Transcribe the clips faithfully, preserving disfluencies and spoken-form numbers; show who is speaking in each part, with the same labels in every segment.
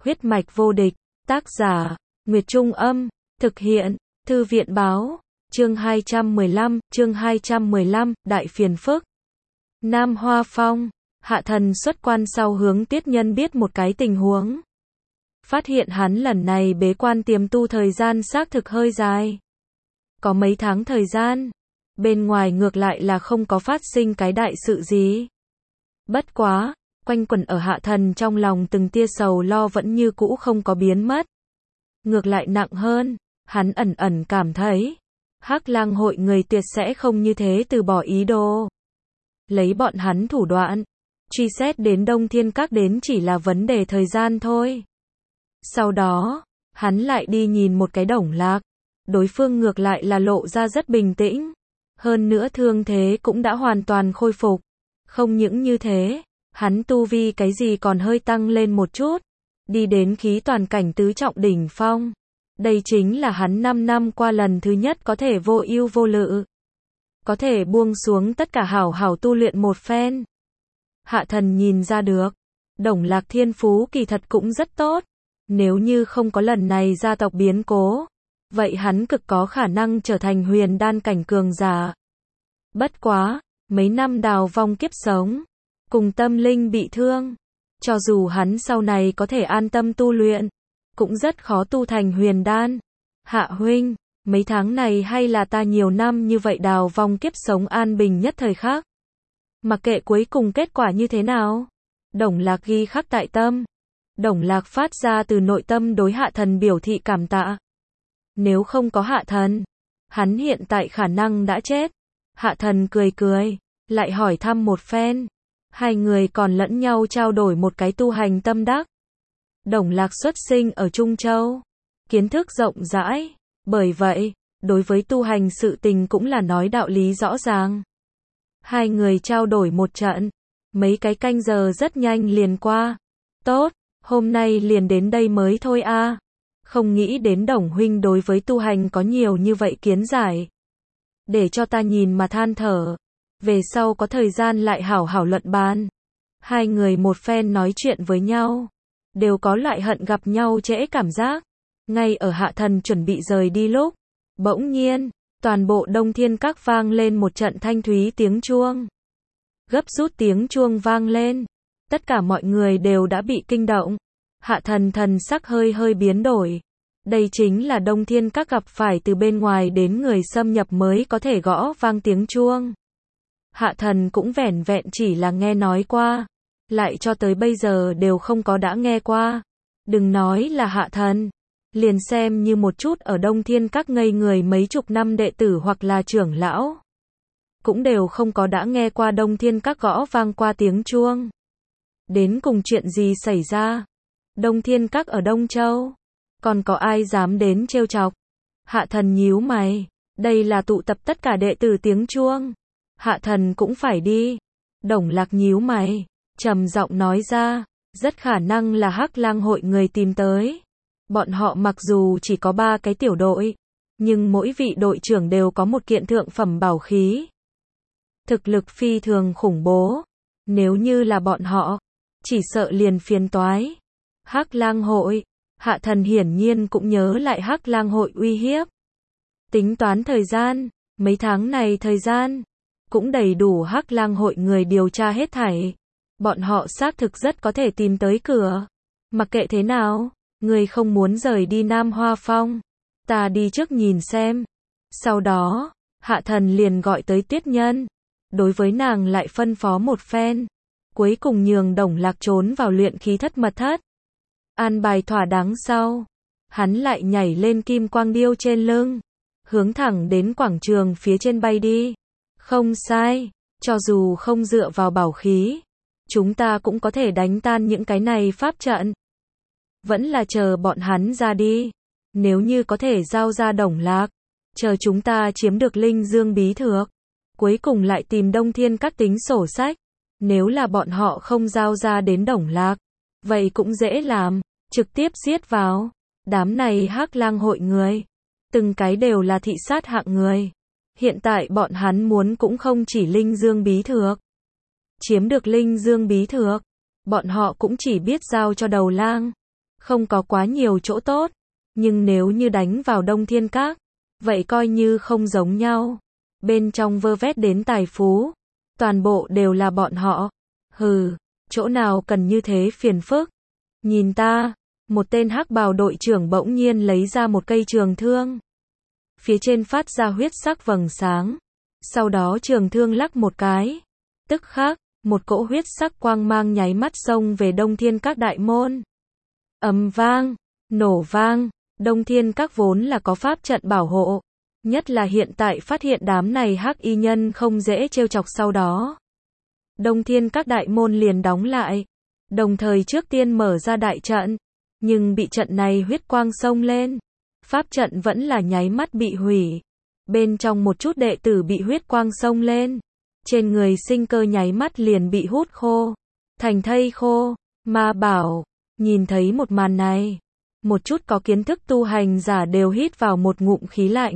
Speaker 1: Huyết mạch vô địch, tác giả, Nguyệt Trung Âm, thực hiện, Thư viện Báo, chương hai trăm mười lăm, chương hai trăm mười lăm, Đại Phiền Phức. Nam Hoa Phong, Hạ Thần xuất quan sau hướng Tiết Nhân biết một cái tình huống. Phát hiện hắn lần này bế quan tiềm tu thời gian xác thực hơi dài. Có mấy tháng thời gian, bên ngoài ngược lại là không có phát sinh cái đại sự gì. Bất quá, quanh quẩn ở Hạ Thần trong lòng từng tia sầu lo vẫn như cũ không có biến mất. Ngược lại nặng hơn, hắn ẩn ẩn cảm thấy, Hắc Lang hội người tuyệt sẽ không như thế từ bỏ ý đồ. Lấy bọn hắn thủ đoạn, truy xét đến Đông Thiên Các đến chỉ là vấn đề thời gian thôi. Sau đó, hắn lại đi nhìn một cái Đồng Lạc, đối phương ngược lại là lộ ra rất bình tĩnh, hơn nữa thương thế cũng đã hoàn toàn khôi phục. Không những như thế, hắn tu vi cái gì còn hơi tăng lên một chút, đi đến khí toàn cảnh tứ trọng đỉnh phong. Đây chính là hắn năm năm qua lần thứ nhất có thể vô ưu vô lự, có thể buông xuống tất cả hảo hảo tu luyện một phen. Hạ Thần nhìn ra được, Đồng Lạc thiên phú kỳ thật cũng rất tốt, nếu như không có lần này gia tộc biến cố, vậy hắn cực có khả năng trở thành huyền đan cảnh cường giả. Bất quá, mấy năm đào vong kiếp sống, cùng tâm linh bị thương, cho dù hắn sau này có thể an tâm tu luyện, cũng rất khó tu thành huyền đan. Hạ huynh, mấy tháng này hay là ta nhiều năm như vậy đào vong kiếp sống an bình nhất thời khắc. Mặc kệ cuối cùng kết quả như thế nào, Đồng Lạc ghi khắc tại tâm. Đồng Lạc phát ra từ nội tâm đối Hạ Thần biểu thị cảm tạ. Nếu không có Hạ Thần, hắn hiện tại khả năng đã chết. Hạ Thần cười cười, lại hỏi thăm một phen. Hai người còn lẫn nhau trao đổi một cái tu hành tâm đắc. Đồng Lạc xuất sinh ở Trung Châu, kiến thức rộng rãi, bởi vậy, đối với tu hành sự tình cũng là nói đạo lý rõ ràng. Hai người trao đổi một trận, mấy cái canh giờ rất nhanh liền qua. Tốt, hôm nay liền đến đây mới thôi a. À. Không nghĩ đến Đồng huynh đối với tu hành có nhiều như vậy kiến giải. Để cho ta nhìn mà than thở. Về sau có thời gian lại hảo hảo luận bàn. Hai người một phen nói chuyện với nhau, đều có loại hận gặp nhau trễ cảm giác. Ngay ở Hạ Thần chuẩn bị rời đi lúc, bỗng nhiên, toàn bộ Đông Thiên Các vang lên một trận thanh thúy tiếng chuông. Gấp rút tiếng chuông vang lên, tất cả mọi người đều đã bị kinh động. Hạ Thần thần sắc hơi hơi biến đổi. Đây chính là Đông Thiên Các gặp phải từ bên ngoài đến người xâm nhập mới có thể gõ vang tiếng chuông. Hạ Thần cũng vẻn vẹn chỉ là nghe nói qua, lại cho tới bây giờ đều không có đã nghe qua. Đừng nói là Hạ Thần, liền xem như một chút ở Đông Thiên Các ngây người mấy chục năm đệ tử hoặc là trưởng lão, cũng đều không có đã nghe qua Đông Thiên Các gõ vang qua tiếng chuông. Đến cùng chuyện gì xảy ra? Đông Thiên Các ở Đông Châu, còn có ai dám đến trêu chọc? Hạ Thần nhíu mày, đây là tụ tập tất cả đệ tử tiếng chuông. Hạ Thần cũng phải đi. Đồng Lạc nhíu mày, trầm giọng nói ra, rất khả năng là Hắc Lang hội người tìm tới. Bọn họ mặc dù chỉ có ba cái tiểu đội, nhưng mỗi vị đội trưởng đều có một kiện thượng phẩm bảo khí. Thực lực phi thường khủng bố. Nếu như là bọn họ, chỉ sợ liền phiền toái. Hắc Lang hội, Hạ Thần hiển nhiên cũng nhớ lại Hắc Lang hội uy hiếp. Tính toán thời gian, mấy tháng này thời gian, cũng đầy đủ Hắc Lang hội người điều tra hết thảy. Bọn họ xác thực rất có thể tìm tới cửa. Mặc kệ thế nào, người không muốn rời đi Nam Hoa Phong, ta đi trước nhìn xem. Sau đó, Hạ Thần liền gọi tới Tuyết Nhân, đối với nàng lại phân phó một phen, cuối cùng nhường Đồng Lạc trốn vào luyện khí thất mật thất. An bài thỏa đáng sau, hắn lại nhảy lên kim quang điêu trên lưng, hướng thẳng đến quảng trường phía trên bay đi. Không sai, cho dù không dựa vào bảo khí, chúng ta cũng có thể đánh tan những cái này pháp trận. Vẫn là chờ bọn hắn ra đi. Nếu như có thể giao ra Đồng Lạc, chờ chúng ta chiếm được Linh Dương bí thược, cuối cùng lại tìm Đông Thiên Các tính sổ sách. Nếu là bọn họ không giao ra đến Đồng Lạc, vậy cũng dễ làm, trực tiếp giết vào. Đám này Hắc Lang hội người, từng cái đều là thị sát hạng người. Hiện tại bọn hắn muốn cũng không chỉ Linh Dương bí thược. Chiếm được Linh Dương bí thược, bọn họ cũng chỉ biết giao cho Đầu Lang, không có quá nhiều chỗ tốt, nhưng nếu như đánh vào Đông Thiên Các, vậy coi như không giống nhau. Bên trong vơ vét đến tài phú, toàn bộ đều là bọn họ. Hừ, chỗ nào cần như thế phiền phức. Nhìn ta, một tên hắc bào đội trưởng bỗng nhiên lấy ra một cây trường thương. Phía trên phát ra huyết sắc vầng sáng. Sau đó trường thương lắc một cái. Tức khắc, một cỗ huyết sắc quang mang nháy mắt xông về Đông Thiên Các đại môn. Ầm vang, nổ vang, Đông Thiên Các vốn là có pháp trận bảo hộ. Nhất là hiện tại phát hiện đám này hắc y nhân không dễ trêu chọc sau đó. Đông Thiên Các đại môn liền đóng lại. Đồng thời trước tiên mở ra đại trận. Nhưng bị trận này huyết quang xông lên. Pháp trận vẫn là nháy mắt bị hủy. Bên trong một chút đệ tử bị huyết quang xông lên. Trên người sinh cơ nháy mắt liền bị hút khô. Thành thây khô. Ma bảo. Nhìn thấy một màn này. Một chút có kiến thức tu hành giả đều hít vào một ngụm khí lạnh.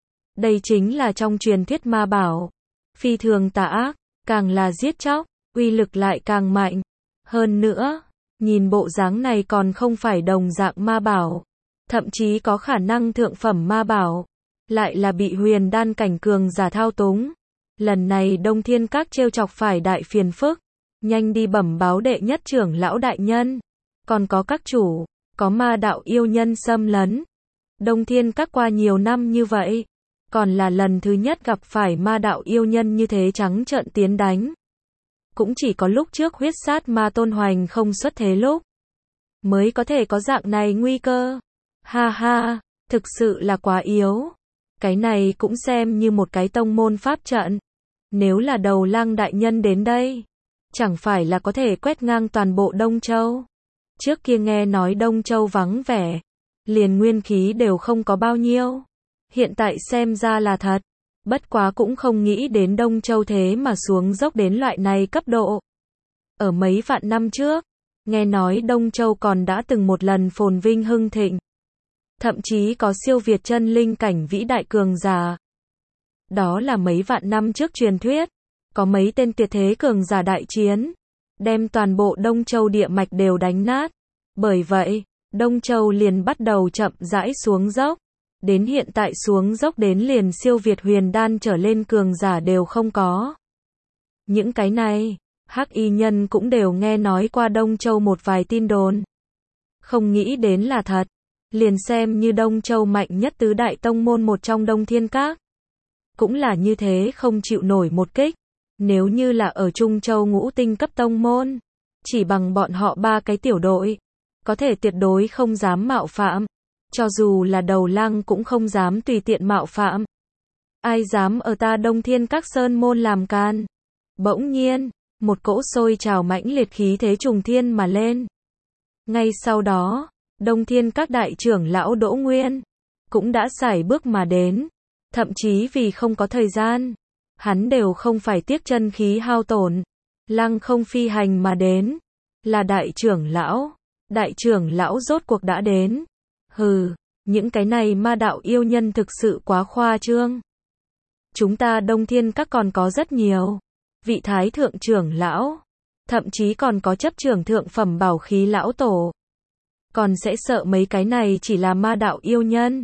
Speaker 1: Đây chính là trong truyền thuyết ma bảo. Phi thường tà ác. Càng là giết chóc, uy lực lại càng mạnh. Hơn nữa, nhìn bộ dáng này còn không phải đồng dạng ma bảo. Thậm chí có khả năng thượng phẩm ma bảo. Lại là bị huyền đan cảnh cường giả thao túng. Lần này Đông Thiên Các trêu chọc phải đại phiền phức. Nhanh đi bẩm báo đệ nhất trưởng lão đại nhân. Còn có các chủ, có ma đạo yêu nhân xâm lấn. Đông Thiên Các qua nhiều năm như vậy. Còn là lần thứ nhất gặp phải ma đạo yêu nhân như thế trắng trợn tiến đánh. Cũng chỉ có lúc trước huyết sát ma tôn hoành không xuất thế lúc. Mới có thể có dạng này nguy cơ. Ha ha, thực sự là quá yếu. Cái này cũng xem như một cái tông môn pháp trận. Nếu là Đầu Lang đại nhân đến đây. Chẳng phải là có thể quét ngang toàn bộ Đông Châu. Trước kia nghe nói Đông Châu vắng vẻ. Liền nguyên khí đều không có bao nhiêu. Hiện tại xem ra là thật. Bất quá cũng không nghĩ đến Đông Châu thế mà xuống dốc đến loại này cấp độ. Ở mấy vạn năm trước, nghe nói Đông Châu còn đã từng một lần phồn vinh hưng thịnh. Thậm chí có siêu việt chân linh cảnh vĩ đại cường giả. Đó là mấy vạn năm trước truyền thuyết. Có mấy tên tuyệt thế cường giả đại chiến. Đem toàn bộ Đông Châu địa mạch đều đánh nát. Bởi vậy, Đông Châu liền bắt đầu chậm rãi xuống dốc. Đến hiện tại xuống dốc đến liền siêu việt huyền đan trở lên cường giả đều không có. Những cái này, hắc y nhân cũng đều nghe nói qua Đông Châu một vài tin đồn. Không nghĩ đến là thật. Liền xem như Đông Châu mạnh nhất tứ đại tông môn một trong Đông Thiên Các. Cũng là như thế không chịu nổi một kích. Nếu như là ở Trung Châu ngũ tinh cấp tông môn. Chỉ bằng bọn họ ba cái tiểu đội. Có thể tuyệt đối không dám mạo phạm. Cho dù là Đầu Lang cũng không dám tùy tiện mạo phạm. Ai dám ở ta Đông Thiên Các sơn môn làm can. Bỗng nhiên, một cỗ sôi trào mãnh liệt khí thế trùng thiên mà lên. Ngay sau đó, Đông Thiên Các đại trưởng lão Đỗ Nguyên cũng đã sải bước mà đến. Thậm chí vì không có thời gian, hắn đều không phải tiếc chân khí hao tổn. Lăng không phi hành mà đến. Là đại trưởng lão. Đại trưởng lão rốt cuộc đã đến. Hừ, những cái này ma đạo yêu nhân thực sự quá khoa trương. Chúng ta Đông Thiên Các còn có rất nhiều. Vị thái thượng trưởng lão. Thậm chí còn có chấp trưởng thượng phẩm bảo khí lão tổ. Còn sẽ sợ mấy cái này chỉ là ma đạo yêu nhân.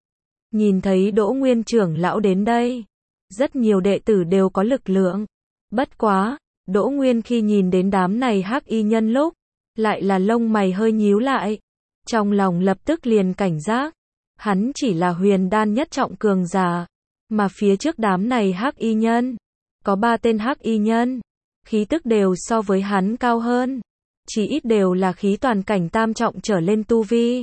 Speaker 1: Nhìn thấy Đỗ Nguyên trưởng lão đến đây. Rất nhiều đệ tử đều có lực lượng. Bất quá, Đỗ Nguyên khi nhìn đến đám này hắc y nhân lúc. Lại là lông mày hơi nhíu lại. Trong lòng lập tức liền cảnh giác. Hắn chỉ là huyền đan nhất trọng cường giả. Mà phía trước đám này hắc y nhân. Có ba tên hắc y nhân. Khí tức đều so với hắn cao hơn. Chỉ ít đều là khí toàn cảnh tam trọng trở lên tu vi.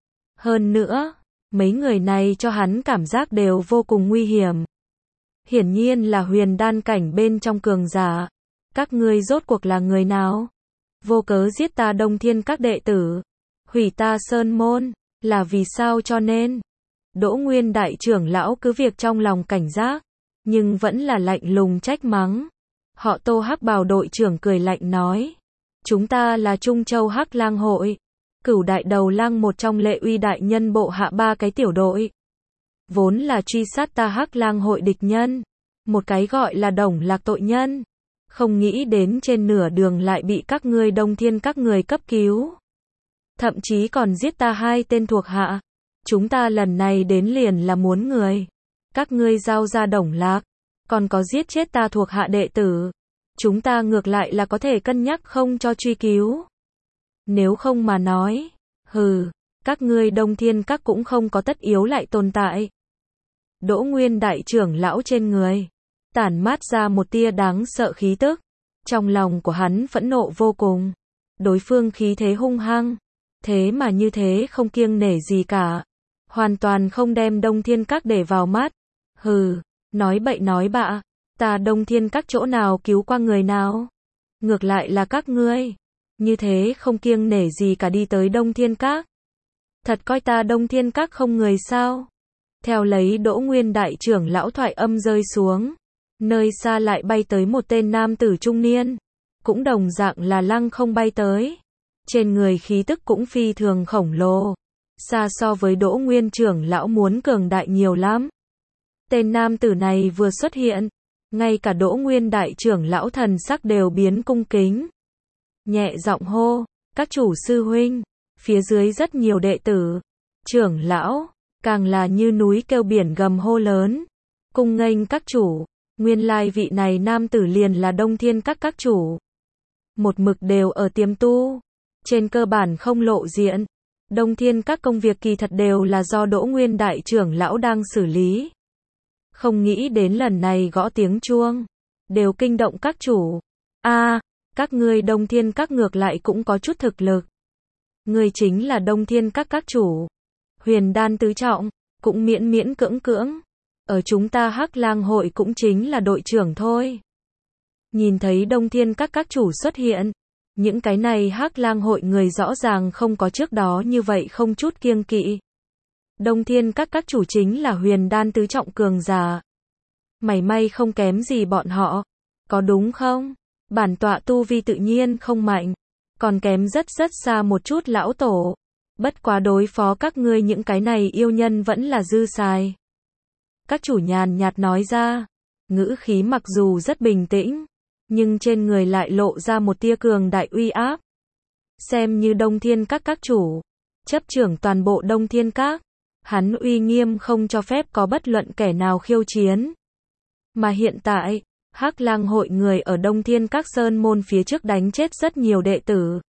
Speaker 1: Hơn nữa, mấy người này cho hắn cảm giác đều vô cùng nguy hiểm. Hiển nhiên là huyền đan cảnh bên trong cường giả. Các ngươi rốt cuộc là người nào? Vô cớ giết ta Đông Thiên Các đệ tử. Hủy ta sơn môn, là vì sao cho nên? Đỗ Nguyên đại trưởng lão cứ việc trong lòng cảnh giác, nhưng vẫn là lạnh lùng trách mắng. Họ Tô hắc bào đội trưởng cười lạnh nói. Chúng ta là Trung Châu Hắc Lang hội. Cửu đại đầu lang một trong Lệ Uy đại nhân bộ hạ ba cái tiểu đội. Vốn là truy sát ta Hắc Lang hội địch nhân. Một cái gọi là Đồng Lạc tội nhân. Không nghĩ đến trên nửa đường lại bị các ngươi Đông Thiên Các người cấp cứu. thậm chí còn giết ta hai tên thuộc hạ. Chúng ta lần này đến liền là muốn người. Các ngươi giao ra Đồng Lạc, còn có giết chết ta thuộc hạ đệ tử. Chúng ta ngược lại là có thể cân nhắc không cho truy cứu. Nếu không mà nói, hừ, các ngươi Đông Thiên Các cũng không có tất yếu lại tồn tại. Đỗ Nguyên đại trưởng lão trên người tản mát ra một tia đáng sợ khí tức. Trong lòng của hắn phẫn nộ vô cùng. Đối phương khí thế hung hăng, thế mà như thế không kiêng nể gì cả, hoàn toàn không đem Đông Thiên Các để vào mắt. Hừ, nói bậy nói bạ, ta Đông Thiên Các chỗ nào cứu qua người nào? Ngược lại là các ngươi, như thế không kiêng nể gì cả đi tới Đông Thiên Các. Thật coi ta Đông Thiên Các không người sao? Theo lấy Đỗ Nguyên đại trưởng lão thoại âm rơi xuống, nơi xa lại bay tới một tên nam tử trung niên, cũng đồng dạng là lăng không bay tới. Trên người khí tức cũng phi thường khổng lồ, xa so với Đỗ Nguyên trưởng lão muốn cường đại nhiều lắm. Tên nam tử này vừa xuất hiện, ngay cả Đỗ Nguyên đại trưởng lão thần sắc đều biến cung kính. Nhẹ giọng hô, các chủ sư huynh, phía dưới rất nhiều đệ tử, trưởng lão, càng là như núi kêu biển gầm hô lớn. Cung nghênh các chủ, nguyên lai vị này nam tử liền là Đông Thiên Các các chủ. Một mực đều ở tiềm tu, trên cơ bản không lộ diện. Đông Thiên Các công việc kỳ thật đều là do Đỗ Nguyên đại trưởng lão đang xử lý. Không nghĩ đến lần này gõ tiếng chuông, đều kinh động các chủ. A, à, các ngươi Đông Thiên Các ngược lại cũng có chút thực lực. Ngươi chính là Đông Thiên Các các chủ. Huyền đan tứ trọng, cũng miễn miễn cưỡng cưỡng. Ở chúng ta Hắc Lang hội cũng chính là đội trưởng thôi. Nhìn thấy Đông Thiên Các các chủ xuất hiện, những cái này Hắc Lang hội người rõ ràng không có trước đó như vậy không chút kiêng kỵ. Đông Thiên Các các chủ chính là huyền đan tứ trọng cường giả. Mảy may không kém gì bọn họ. Có đúng không? Bản tọa tu vi tự nhiên không mạnh, còn kém rất rất xa một chút lão tổ. Bất quá đối phó các ngươi những cái này yêu nhân vẫn là dư xài. Các chủ nhàn nhạt nói ra, ngữ khí mặc dù rất bình tĩnh, nhưng trên người lại lộ ra một tia cường đại uy áp. Xem như Đông Thiên Các các chủ, chấp trưởng toàn bộ Đông Thiên Các, hắn uy nghiêm không cho phép có bất luận kẻ nào khiêu chiến. Mà hiện tại, Hắc Lang hội người ở Đông Thiên Các sơn môn phía trước đánh chết rất nhiều đệ tử.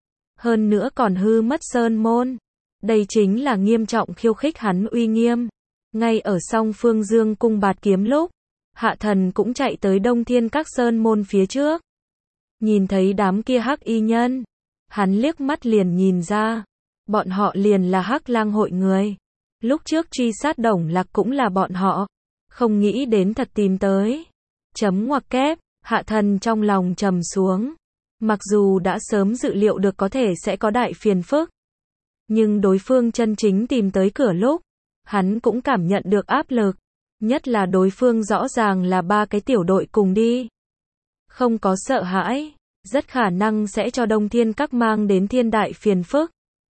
Speaker 1: Hơn nữa còn hư mất sơn môn. Đây chính là nghiêm trọng khiêu khích hắn uy nghiêm. Ngay ở song phương Dương cung bạt kiếm lúc, Hạ Thần cũng chạy tới Đông Thiên Các sơn môn phía trước. Nhìn thấy đám kia hắc y nhân, hắn liếc mắt liền nhìn ra, bọn họ liền là Hắc Lang hội người. Lúc trước truy sát Đồng Lạc cũng là bọn họ, không nghĩ đến thật tìm tới. Chấm ngoặc kép, Hạ Thần trong lòng trầm xuống. Mặc dù đã sớm dự liệu được có thể sẽ có đại phiền phức, nhưng đối phương chân chính tìm tới cửa lúc, hắn cũng cảm nhận được áp lực, nhất là đối phương rõ ràng là ba cái tiểu đội cùng đi. Không có sợ hãi, rất khả năng sẽ cho Đông Thiên Các mang đến thiên đại phiền phức.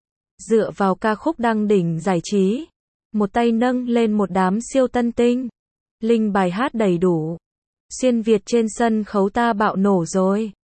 Speaker 1: Dựa vào ca khúc đăng đỉnh giải trí, một tay nâng lên một đám siêu tân tinh, linh bài hát đầy đủ. Xuyên Việt trên sân khấu ta bạo nổ rồi.